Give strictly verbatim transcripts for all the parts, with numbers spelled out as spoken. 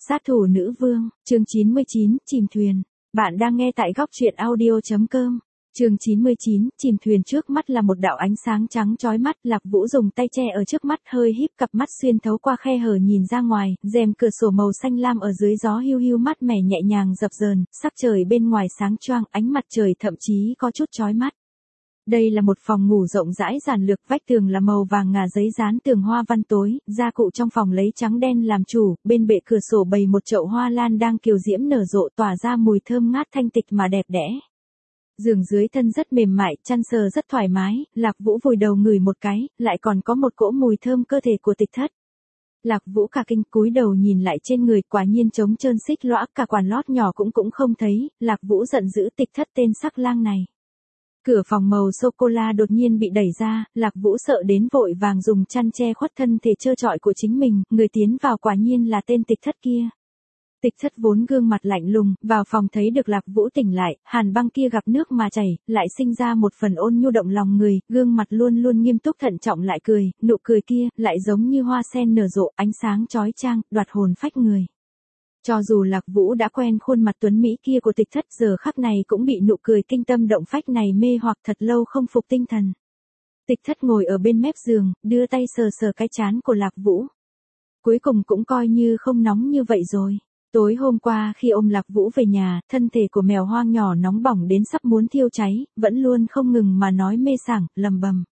Sát thủ nữ vương, chương chín mươi chín, chìm thuyền. Bạn đang nghe tại góc truyện audio.com. Chương chín mươi chín, chìm thuyền. Trước mắt là một đạo ánh sáng trắng chói mắt, Lạc Vũ dùng tay che ở trước mắt, hơi híp cặp mắt xuyên thấu qua khe hở nhìn ra ngoài, rèm cửa sổ màu xanh lam ở dưới gió hiu hiu mát mẻ nhẹ nhàng dập dờn, sắc trời bên ngoài sáng choang, ánh mặt trời thậm chí có chút chói mắt. Đây là một phòng ngủ rộng rãi giản lược, vách tường là màu vàng ngà giấy dán tường hoa văn tối, gia cụ trong phòng lấy trắng đen làm chủ, bên bệ cửa sổ bày một chậu hoa lan đang kiều diễm nở rộ tỏa ra mùi thơm ngát thanh tịch mà đẹp đẽ. Giường dưới thân rất mềm mại, chăn sờ rất thoải mái, Lạc Vũ vùi đầu ngửi một cái, lại còn có một cỗ mùi thơm cơ thể của Tịch Thất. Lạc Vũ cả kinh cúi đầu nhìn lại trên người, quả nhiên trống trơn xích lõa, cả quần lót nhỏ cũng cũng không thấy, Lạc Vũ giận dữ Tịch Thất tên sắc lang này. Cửa phòng màu sô-cô-la đột nhiên bị đẩy ra, Lạc Vũ sợ đến vội vàng dùng chăn che khuất thân thể trơ trọi của chính mình, người tiến vào quả nhiên là tên Tịch Thất kia. Tịch Thất vốn gương mặt lạnh lùng, vào phòng thấy được Lạc Vũ tỉnh lại, hàn băng kia gặp nước mà chảy, lại sinh ra một phần ôn nhu động lòng người, gương mặt luôn luôn nghiêm túc thận trọng lại cười, nụ cười kia, lại giống như hoa sen nở rộ, ánh sáng chói chang, đoạt hồn phách người. Cho dù Lạc Vũ đã quen khuôn mặt tuấn mỹ kia của Tịch Thất, giờ khắc này cũng bị nụ cười kinh tâm động phách này mê hoặc thật lâu không phục tinh thần. Tịch Thất ngồi ở bên mép giường, đưa tay sờ sờ cái trán của Lạc Vũ. Cuối cùng cũng coi như không nóng như vậy rồi. Tối hôm qua khi ôm Lạc Vũ về nhà, thân thể của mèo hoang nhỏ nóng bỏng đến sắp muốn thiêu cháy, vẫn luôn không ngừng mà nói mê sảng, lầm bầm.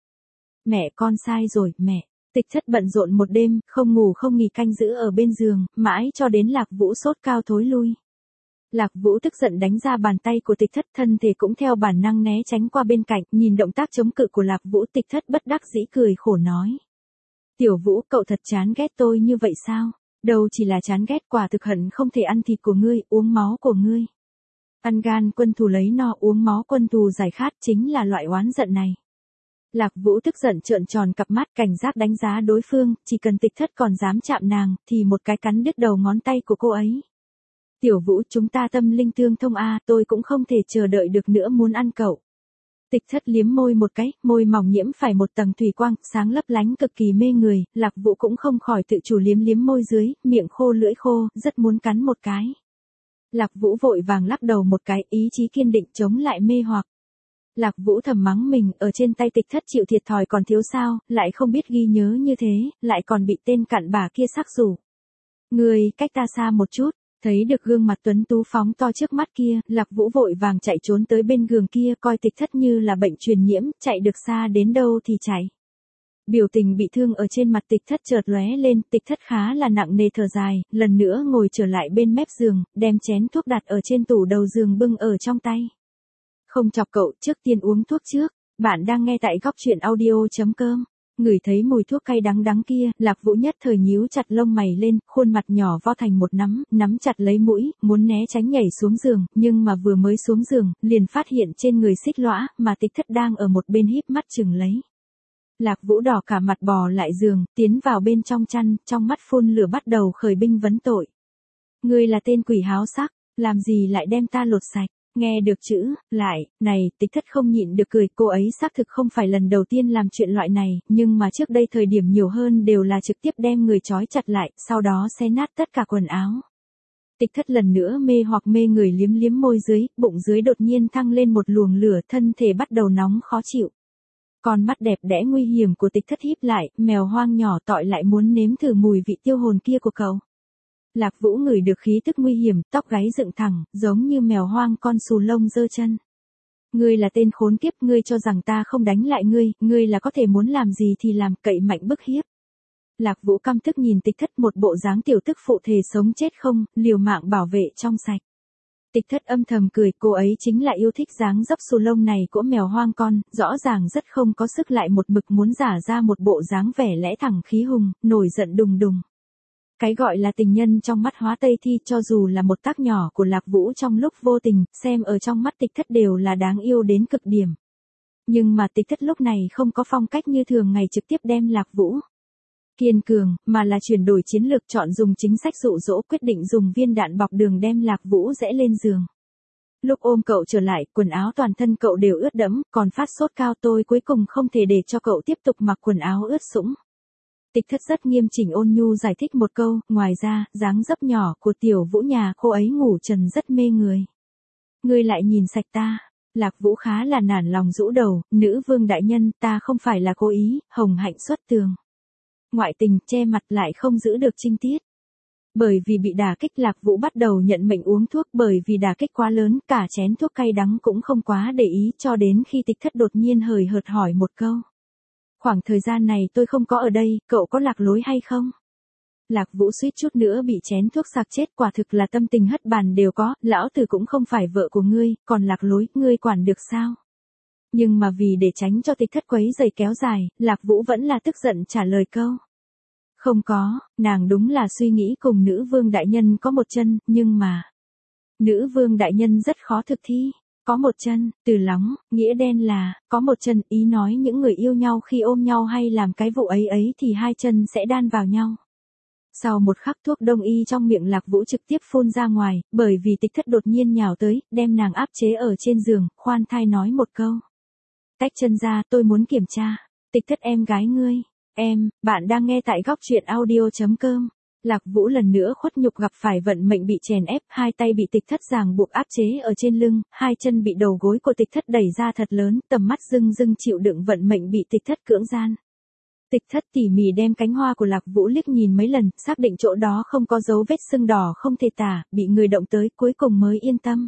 Mẹ con sai rồi, mẹ. Tịch Thất bận rộn một đêm, không ngủ không nghỉ canh giữ ở bên giường, mãi cho đến Lạc Vũ sốt cao thối lui. Lạc Vũ tức giận đánh ra bàn tay của Tịch Thất, thân thể cũng theo bản năng né tránh qua bên cạnh, nhìn động tác chống cự của Lạc Vũ, Tịch Thất bất đắc dĩ cười khổ nói. Tiểu Vũ, cậu thật chán ghét tôi như vậy sao? Đâu chỉ là chán ghét, quả thực hận không thể ăn thịt của ngươi, uống máu của ngươi. Ăn gan quân thù lấy no, uống máu quân thù giải khát, chính là loại oán giận này. Lạc Vũ tức giận trợn tròn cặp mắt, cảnh giác đánh giá đối phương, chỉ cần Tịch Thất còn dám chạm nàng, thì một cái cắn đứt đầu ngón tay của cô ấy. Tiểu Vũ, chúng ta tâm linh tương thông a, tôi cũng không thể chờ đợi được nữa muốn ăn cậu. Tịch Thất liếm môi một cái, môi mỏng nhiễm phải một tầng thủy quang, sáng lấp lánh cực kỳ mê người, Lạc Vũ cũng không khỏi tự chủ liếm liếm môi dưới, miệng khô lưỡi khô, rất muốn cắn một cái. Lạc Vũ vội vàng lắc đầu một cái, ý chí kiên định chống lại mê hoặc. Lạc Vũ thầm mắng mình, ở trên tay Tịch Thất chịu thiệt thòi còn thiếu sao, lại không biết ghi nhớ như thế, lại còn bị tên cặn bã kia sắc rủ. Người, cách ta xa một chút. Thấy được gương mặt tuấn tú phóng to trước mắt kia, Lạc Vũ vội vàng chạy trốn tới bên giường kia, coi Tịch Thất như là bệnh truyền nhiễm, chạy được xa đến đâu thì chạy. Biểu tình bị thương ở trên mặt Tịch Thất chợt lóe lên, Tịch Thất khá là nặng nề thở dài, lần nữa ngồi trở lại bên mép giường, đem chén thuốc đặt ở trên tủ đầu giường bưng ở trong tay. Không chọc cậu, trước tiên uống thuốc trước. Bạn đang nghe tại góc truyện audio.com. Ngửi thấy mùi thuốc cay đắng đắng kia, Lạc Vũ nhất thời nhíu chặt lông mày lên, khuôn mặt nhỏ vo thành một nắm, nắm chặt lấy mũi, muốn né tránh nhảy xuống giường, nhưng mà vừa mới xuống giường, liền phát hiện trên người xích lõa, mà Tịch Thất đang ở một bên híp mắt chừng lấy. Lạc Vũ đỏ cả mặt bò lại giường, tiến vào bên trong chăn, trong mắt phun lửa bắt đầu khởi binh vấn tội. Ngươi là tên quỷ háo sắc, làm gì lại đem ta lột sạch? Nghe được chữ, lại, này, Tịch Thất không nhịn được cười, cô ấy xác thực không phải lần đầu tiên làm chuyện loại này, nhưng mà trước đây thời điểm nhiều hơn đều là trực tiếp đem người trói chặt lại, sau đó xé nát tất cả quần áo. Tịch Thất lần nữa mê hoặc mê người liếm liếm môi dưới, bụng dưới đột nhiên thăng lên một luồng lửa, thân thể bắt đầu nóng khó chịu. Con mắt đẹp đẽ nguy hiểm của Tịch Thất híp lại, mèo hoang nhỏ tọi lại muốn nếm thử mùi vị tiêu hồn kia của cậu. Lạc Vũ ngửi được khí tức nguy hiểm, tóc gáy dựng thẳng, giống như mèo hoang con xù lông giơ chân. Ngươi là tên khốn kiếp, ngươi cho rằng ta không đánh lại ngươi, ngươi là có thể muốn làm gì thì làm, cậy mạnh bức hiếp. Lạc Vũ căm tức nhìn Tịch Thất, một bộ dáng tiểu tức phụ thề sống chết không, liều mạng bảo vệ trong sạch. Tịch Thất âm thầm cười, cô ấy chính là yêu thích dáng dấp xù lông này của mèo hoang con, rõ ràng rất không có sức lại một mực muốn giả ra một bộ dáng vẻ lẽ thẳng khí hùng, nổi giận đùng đùng. Cái gọi là tình nhân trong mắt Hóa Tây Thi, cho dù là một tác nhỏ của Lạc Vũ trong lúc vô tình, xem ở trong mắt Tịch Thất đều là đáng yêu đến cực điểm. Nhưng mà Tịch Thất lúc này không có phong cách như thường ngày trực tiếp đem Lạc Vũ kiên cường, mà là chuyển đổi chiến lược, chọn dùng chính sách dụ dỗ, quyết định dùng viên đạn bọc đường đem Lạc Vũ rẽ lên giường. Lúc ôm cậu trở lại, quần áo toàn thân cậu đều ướt đẫm, còn phát sốt cao, tôi cuối cùng không thể để cho cậu tiếp tục mặc quần áo ướt sũng. Tịch Thất rất nghiêm chỉnh ôn nhu giải thích một câu, ngoài ra, dáng dấp nhỏ của Tiểu Vũ nhà cô ấy ngủ trần rất mê người. Ngươi lại nhìn sạch ta. Lạc Vũ khá là nản lòng rũ đầu, nữ vương đại nhân, ta không phải là cố ý, hồng hạnh xuất tường. Ngoại tình, che mặt lại không giữ được trinh tiết. Bởi vì bị đả kích, Lạc Vũ bắt đầu nhận mệnh uống thuốc, bởi vì đả kích quá lớn, cả chén thuốc cay đắng cũng không quá để ý, cho đến khi Tịch Thất đột nhiên hời hợt hỏi một câu. Khoảng thời gian này tôi không có ở đây, cậu có lạc lối hay không? Lạc Vũ suýt chút nữa bị chén thuốc sặc chết, quả thực là tâm tình hất bàn đều có, lão tử cũng không phải vợ của ngươi, còn lạc lối, ngươi quản được sao? Nhưng mà vì để tránh cho Tịch Thất quấy rầy kéo dài, Lạc Vũ vẫn là tức giận trả lời câu. Không có, nàng đúng là suy nghĩ cùng nữ vương đại nhân có một chân, nhưng mà... Nữ vương đại nhân rất khó thực thi. Có một chân, từ lóng, nghĩa đen là, có một chân, ý nói những người yêu nhau khi ôm nhau hay làm cái vụ ấy ấy thì hai chân sẽ đan vào nhau. Sau một khắc thuốc đông y trong miệng Lạc Vũ trực tiếp phun ra ngoài, bởi vì Tịch Thất đột nhiên nhào tới, đem nàng áp chế ở trên giường, khoan thai nói một câu. Tách chân ra, tôi muốn kiểm tra. Tịch Thất em gái ngươi. Em, bạn đang nghe tại góc truyện audio chấm com. Lạc Vũ lần nữa khuất nhục gặp phải vận mệnh bị chèn ép, hai tay bị Tịch Thất ràng buộc áp chế ở trên lưng, hai chân bị đầu gối của Tịch Thất đẩy ra thật lớn, tầm mắt rưng rưng chịu đựng vận mệnh bị Tịch Thất cưỡng gian. Tịch Thất tỉ mỉ đem cánh hoa của Lạc Vũ liếc nhìn mấy lần, xác định chỗ đó không có dấu vết sưng đỏ không thể tả, bị người động tới, cuối cùng mới yên tâm.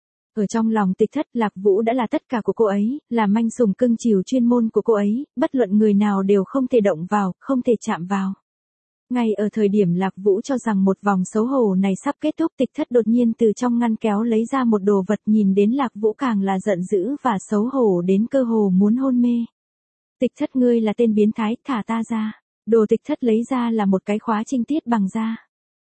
Ở trong lòng Tịch Thất, Lạc Vũ đã là tất cả của cô ấy, là manh sùng cưng chiều chuyên môn của cô ấy, bất luận người nào đều không thể động vào, không thể chạm vào. Ngay ở thời điểm Lạc Vũ cho rằng một vòng xấu hổ này sắp kết thúc, Tịch Thất đột nhiên từ trong ngăn kéo lấy ra một đồ vật, nhìn đến Lạc Vũ càng là giận dữ và xấu hổ đến cơ hồ muốn hôn mê. Tịch Thất, ngươi là tên biến thái, thả ta ra. Đồ Tịch Thất lấy ra là một cái khóa trinh tiết bằng da.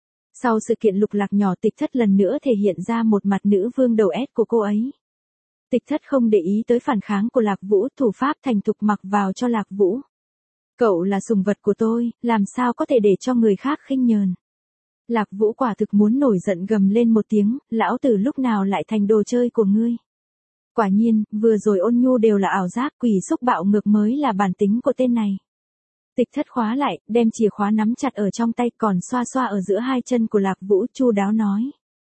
Sau sự kiện lục lạc nhỏ, Tịch Thất lần nữa thể hiện ra một mặt nữ vương đầu ép của cô ấy. Tịch Thất không để ý tới phản kháng của Lạc Vũ, thủ pháp thành thục mặc vào cho Lạc Vũ. Cậu là sùng vật của tôi, làm sao có thể để cho người khác khinh nhờn. Lạc Vũ quả thực muốn nổi giận gầm lên một tiếng, lão tử lúc nào lại thành đồ chơi của ngươi. Quả nhiên, vừa rồi ôn nhu đều là ảo giác, quỷ xúc bạo ngược mới là bản tính của tên này. Tịch Thất khóa lại, đem chìa khóa nắm chặt ở trong tay, còn xoa xoa ở giữa hai chân của Lạc Vũ, chu đáo nói.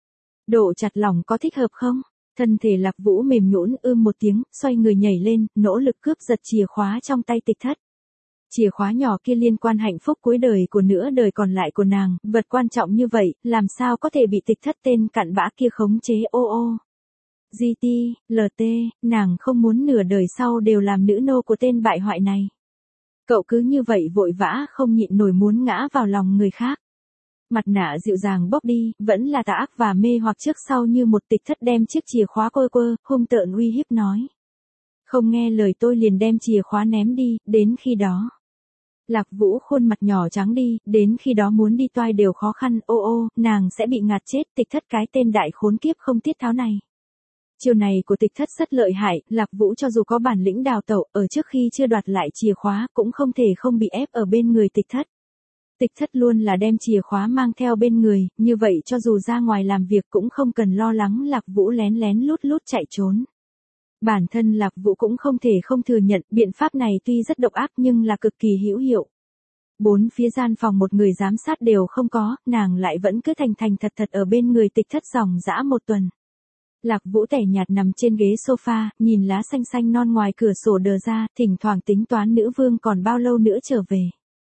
Độ chặt lỏng có thích hợp không? Thân thể Lạc Vũ mềm nhũn ưm một tiếng, xoay người nhảy lên, nỗ lực cướp giật chìa khóa trong tay Tịch Thất. Chìa khóa nhỏ kia liên quan hạnh phúc cuối đời của nửa đời còn lại của nàng, vật quan trọng như vậy, làm sao có thể bị Tịch Thất tên cặn bã kia khống chế ô ô. giê tê, lờ tê, nàng không muốn nửa đời sau đều làm nữ nô của tên bại hoại này. Cậu cứ như vậy vội vã không nhịn nổi muốn ngã vào lòng người khác. Mặt nạ dịu dàng bóc đi, vẫn là tà ác và mê hoặc trước sau như một. Tịch Thất đem chiếc chìa khóa quơ quơ, hung tợn uy hiếp nói. Không nghe lời tôi liền đem chìa khóa ném đi, đến khi đó. Lạc Vũ khuôn mặt nhỏ trắng đi, đến khi đó muốn đi toai đều khó khăn, ô ô, nàng sẽ bị ngạt chết. Tịch Thất, cái tên đại khốn kiếp không tiết tháo này. Chiều này của Tịch Thất rất lợi hại, Lạc Vũ cho dù có bản lĩnh đào tẩu, ở trước khi chưa đoạt lại chìa khóa, cũng không thể không bị ép ở bên người Tịch Thất. Tịch Thất luôn là đem chìa khóa mang theo bên người, như vậy cho dù ra ngoài làm việc cũng không cần lo lắng Lạc Vũ lén lén lút lút chạy trốn. Bản thân Lạc Vũ cũng không thể không thừa nhận, biện pháp này tuy rất độc ác nhưng là cực kỳ hữu hiệu. Bốn phía gian phòng một người giám sát đều không có, nàng lại vẫn cứ thành thành thật thật ở bên người Tịch Thất dòng dã một tuần. Lạc Vũ tẻ nhạt nằm trên ghế sofa, nhìn lá xanh xanh non ngoài cửa sổ đờ ra, thỉnh thoảng tính toán nữ vương còn bao lâu nữa trở về.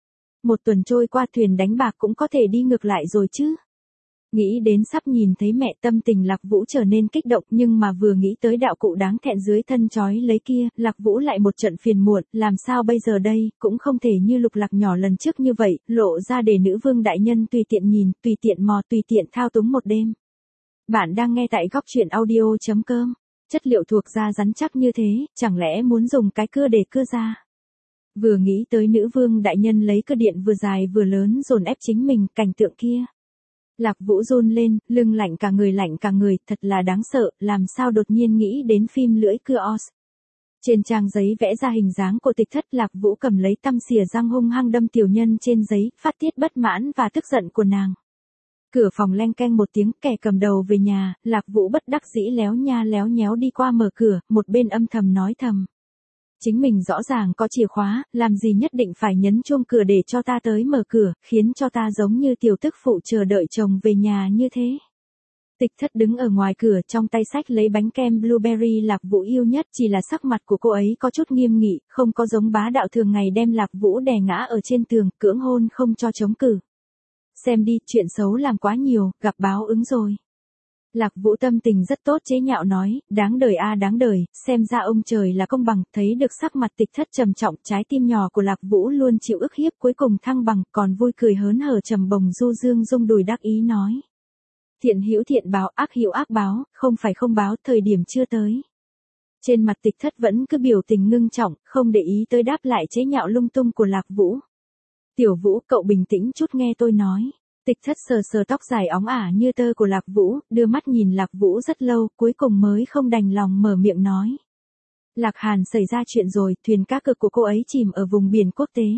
Một tuần trôi qua, thuyền đánh bạc cũng có thể đi ngược lại rồi chứ. Nghĩ đến sắp nhìn thấy mẹ, tâm tình Lạc Vũ trở nên kích động, nhưng mà vừa nghĩ tới đạo cụ đáng thẹn dưới thân trói lấy kia, Lạc Vũ lại một trận phiền muộn, làm sao bây giờ đây, cũng không thể như lục lạc nhỏ lần trước như vậy, lộ ra để nữ vương đại nhân tùy tiện nhìn, tùy tiện mò, tùy tiện thao túng một đêm. Bạn đang nghe tại góc truyện audio chấm com. Chất liệu thuộc da rắn chắc như thế, chẳng lẽ muốn dùng cái cưa để cưa da? Vừa nghĩ tới nữ vương đại nhân lấy cơ điện vừa dài vừa lớn dồn ép chính mình, cảnh tượng kia. Lạc Vũ run lên, lưng lạnh cả người lạnh cả người, thật là đáng sợ, làm sao đột nhiên nghĩ đến phim lưỡi cưa Oz. Trên trang giấy vẽ ra hình dáng của Tịch Thất, Lạc Vũ cầm lấy tăm xìa răng hung hăng đâm tiểu nhân trên giấy, phát tiết bất mãn và tức giận của nàng. Cửa phòng leng keng một tiếng, kẻ cầm đầu về nhà, Lạc Vũ bất đắc dĩ léo nha léo nhéo đi qua mở cửa, một bên âm thầm nói thầm. Chính mình rõ ràng có chìa khóa, làm gì nhất định phải nhấn chuông cửa để cho ta tới mở cửa, khiến cho ta giống như tiểu tức phụ chờ đợi chồng về nhà như thế. Tịch Thất đứng ở ngoài cửa trong tay xách lấy bánh kem blueberry Lạc Vũ yêu nhất, chỉ là sắc mặt của cô ấy có chút nghiêm nghị, không có giống bá đạo thường ngày đem Lạc Vũ đè ngã ở trên tường, cưỡng hôn không cho chống cự. Xem đi, chuyện xấu làm quá nhiều, gặp báo ứng rồi. Lạc Vũ tâm tình rất tốt chế nhạo nói, đáng đời a đáng đời, xem ra ông trời là công bằng, thấy được sắc mặt Tịch Thất trầm trọng, trái tim nhỏ của Lạc Vũ luôn chịu ức hiếp cuối cùng thăng bằng, còn vui cười hớn hở trầm bồng du dương rung đùi đắc ý nói. Thiện hữu thiện báo, ác hữu ác báo, không phải không báo, thời điểm chưa tới. Trên mặt Tịch Thất vẫn cứ biểu tình ngưng trọng, không để ý tới đáp lại chế nhạo lung tung của Lạc Vũ. Tiểu Vũ, cậu bình tĩnh chút nghe tôi nói. Tịch Thất sờ sờ tóc dài óng ả như tơ của Lạc Vũ, đưa mắt nhìn Lạc Vũ rất lâu, cuối cùng mới không đành lòng mở miệng nói. Lạc Hàn xảy ra chuyện rồi, thuyền cá cược của cô ấy chìm ở vùng biển quốc tế.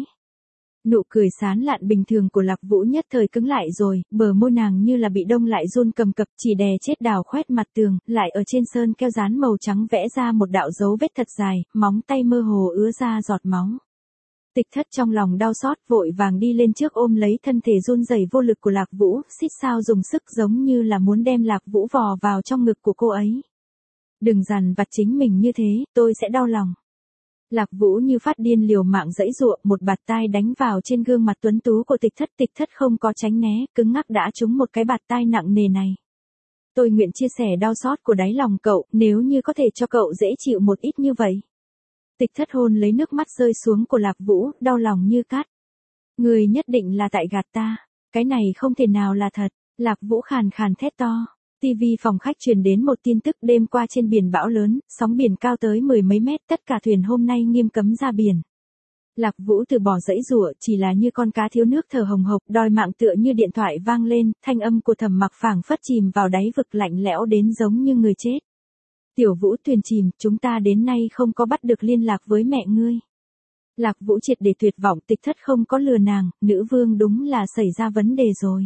Nụ cười sán lạn bình thường của Lạc Vũ nhất thời cứng lại rồi, bờ môi nàng như là bị đông lại run cầm cập, chỉ đè chết đào khoét mặt tường, lại ở trên sơn keo dán màu trắng vẽ ra một đạo dấu vết thật dài, móng tay mơ hồ ứa ra giọt máu. Tịch Thất trong lòng đau xót vội vàng đi lên trước ôm lấy thân thể run rẩy vô lực của Lạc Vũ, xít sao dùng sức giống như là muốn đem Lạc Vũ vò vào trong ngực của cô ấy. Đừng dằn vặt chính mình như thế, tôi sẽ đau lòng. Lạc Vũ như phát điên liều mạng giãy giụa, một bạt tai đánh vào trên gương mặt tuấn tú của Tịch Thất, Tịch Thất không có tránh né, cứng ngắc đã trúng một cái bạt tai nặng nề này. Tôi nguyện chia sẻ đau xót của đáy lòng cậu, nếu như có thể cho cậu dễ chịu một ít như vậy. Tịch Thất hôn lấy nước mắt rơi xuống của Lạc Vũ, đau lòng như cát. Người nhất định là tại gạt ta, cái này không thể nào là thật. Lạc Vũ khàn khàn thét to. ti vi phòng khách truyền đến một tin tức, đêm qua trên biển bão lớn, sóng biển cao tới mười mấy mét, tất cả thuyền hôm nay nghiêm cấm ra biển. Lạc Vũ từ bỏ dãy giụa, chỉ là như con cá thiếu nước thở hồng hộc, đòi mạng tựa như điện thoại vang lên, thanh âm của Thẩm Mặc phảng phất chìm vào đáy vực lạnh lẽo đến giống như người chết. Tiểu Vũ, thuyền chìm, chúng ta đến nay không có bắt được liên lạc với mẹ ngươi. Lạc Vũ triệt để tuyệt vọng, Tịch Thất không có lừa nàng, nữ vương đúng là xảy ra vấn đề rồi.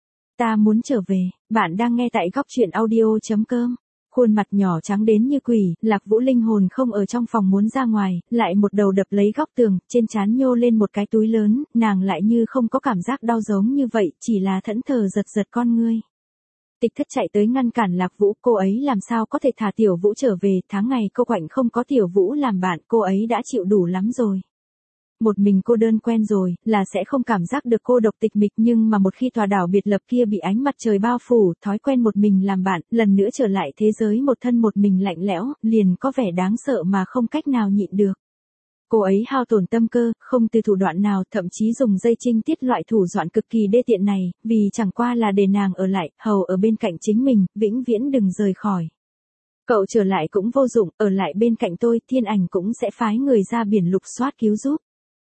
Ta muốn trở về, bạn đang nghe tại góc truyện audio chấm com. Khuôn mặt nhỏ trắng đến như quỷ, Lạc Vũ linh hồn không ở trong phòng muốn ra ngoài, lại một đầu đập lấy góc tường, trên trán nhô lên một cái túi lớn, nàng lại như không có cảm giác đau giống như vậy, chỉ là thẫn thờ giật giật con ngươi. Tịch Thất chạy tới ngăn cản Lạc Vũ, cô ấy làm sao có thể thả Tiểu Vũ trở về, tháng ngày cô quạnh không có Tiểu Vũ làm bạn, cô ấy đã chịu đủ lắm rồi. Một mình cô đơn quen rồi, là sẽ không cảm giác được cô độc tịch mịch, nhưng mà một khi tòa đảo biệt lập kia bị ánh mặt trời bao phủ, thói quen một mình làm bạn, lần nữa trở lại thế giới một thân một mình lạnh lẽo, liền có vẻ đáng sợ mà không cách nào nhịn được. Cô ấy hao tổn tâm cơ, không từ thủ đoạn nào, thậm chí dùng dây trinh tiết loại thủ đoạn cực kỳ đê tiện này, vì chẳng qua là để nàng ở lại, hầu ở bên cạnh chính mình, vĩnh viễn đừng rời khỏi. Cậu trở lại cũng vô dụng, ở lại bên cạnh tôi, Thiên Ảnh cũng sẽ phái người ra biển lục soát cứu giúp.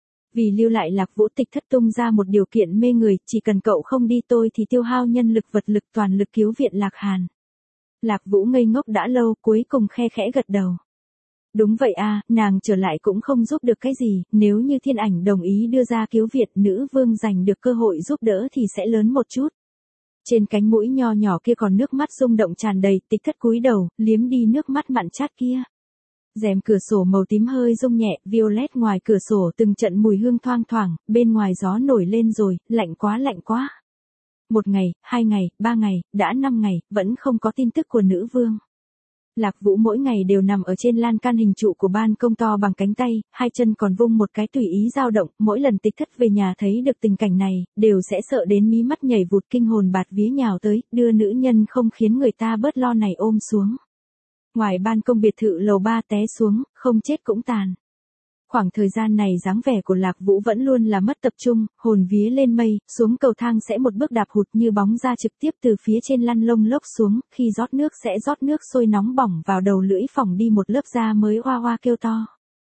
Vì lưu lại Lạc Vũ, Tịch Thất tung ra một điều kiện mê người, chỉ cần cậu không đi tôi thì tiêu hao nhân lực vật lực toàn lực cứu viện Lạc Hàn. Lạc Vũ ngây ngốc đã lâu, cuối cùng khe khẽ gật đầu. Đúng vậy a, nàng trở lại cũng không giúp được cái gì, nếu như Thiên Ảnh đồng ý đưa ra cứu viện, nữ vương giành được cơ hội giúp đỡ thì sẽ lớn một chút. Trên cánh mũi nho nhỏ kia còn nước mắt rung động tràn đầy, Tịch Thất cúi đầu, liếm đi nước mắt mặn chát kia. Rèm cửa sổ màu tím hơi rung nhẹ, violet ngoài cửa sổ từng trận mùi hương thoang thoảng, bên ngoài gió nổi lên rồi, lạnh quá lạnh quá. Một ngày, hai ngày, ba ngày, đã năm ngày, vẫn không có tin tức của nữ vương. Lạc Vũ mỗi ngày đều nằm ở trên lan can hình trụ của ban công to bằng cánh tay, hai chân còn vung một cái tùy ý dao động, mỗi lần Tịch Thất về nhà thấy được tình cảnh này, đều sẽ sợ đến mí mắt nhảy vụt kinh hồn bạt vía nhào tới, đưa nữ nhân không khiến người ta bớt lo này ôm xuống. Ngoài ban công biệt thự lầu ba té xuống, không chết cũng tàn. Khoảng thời gian này dáng vẻ của Lạc Vũ vẫn luôn là mất tập trung, hồn vía lên mây, xuống cầu thang sẽ một bước đạp hụt như bóng ra trực tiếp từ phía trên lăn lông lốc xuống, khi rót nước sẽ rót nước sôi nóng bỏng vào đầu lưỡi phỏng đi một lớp da mới hoa hoa kêu to.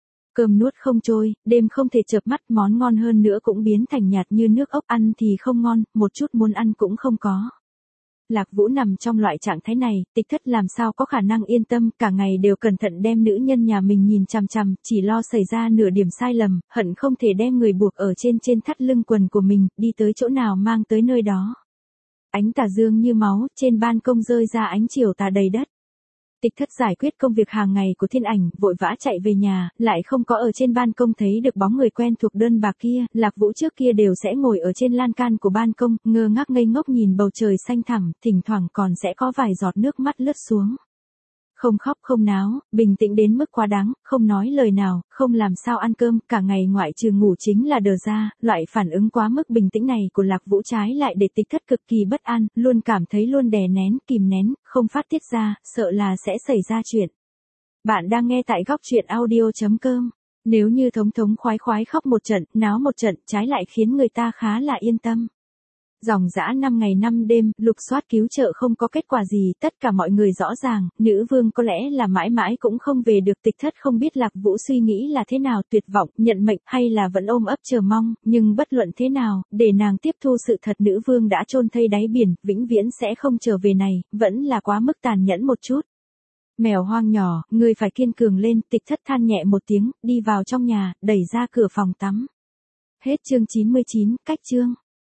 Cơm nuốt không trôi, đêm không thể chợp mắt, món ngon hơn nữa cũng biến thành nhạt như nước ốc, ăn thì không ngon, một chút muốn ăn cũng không có. Lạc Vũ nằm trong loại trạng thái này, Tịch Thất làm sao có khả năng yên tâm, cả ngày đều cẩn thận đem nữ nhân nhà mình nhìn chằm chằm, chỉ lo xảy ra nửa điểm sai lầm, hận không thể đem người buộc ở trên trên thắt lưng quần của mình, đi tới chỗ nào mang tới nơi đó. Ánh tà dương như máu, trên ban công rơi ra ánh chiều tà đầy đất. Tịch Thất giải quyết công việc hàng ngày của Thiên Ảnh, vội vã chạy về nhà, lại không có ở trên ban công thấy được bóng người quen thuộc đơn bạc kia. Lạc Vũ trước kia đều sẽ ngồi ở trên lan can của ban công, ngơ ngác ngây ngốc nhìn bầu trời xanh thẳm, thỉnh thoảng còn sẽ có vài giọt nước mắt lướt xuống. Không khóc không náo, bình tĩnh đến mức quá đáng, không nói lời nào, không làm sao ăn cơm, cả ngày ngoại trừ ngủ chính là đờ ra. Loại phản ứng quá mức bình tĩnh này của Lạc Vũ trái lại để Tịch Thất cực kỳ bất an, luôn cảm thấy luôn đè nén, kìm nén, không phát tiết ra, sợ là sẽ xảy ra chuyện. Bạn đang nghe tại góc truyện audio.com. Nếu như thống thống khoái khoái khóc một trận, náo một trận, trái lại khiến người ta khá là yên tâm. Dòng dã năm ngày năm đêm, lục soát cứu trợ không có kết quả gì, tất cả mọi người rõ ràng, nữ vương có lẽ là mãi mãi cũng không về được. Tịch Thất không biết Lạc Vũ suy nghĩ là thế nào, tuyệt vọng, nhận mệnh, hay là vẫn ôm ấp chờ mong, nhưng bất luận thế nào, để nàng tiếp thu sự thật nữ vương đã chôn thây đáy biển, vĩnh viễn sẽ không trở về này, vẫn là quá mức tàn nhẫn một chút. Mèo hoang nhỏ, ngươi phải kiên cường lên, Tịch Thất than nhẹ một tiếng, đi vào trong nhà, đẩy ra cửa phòng tắm. Hết chương chín mươi chín, cách chương.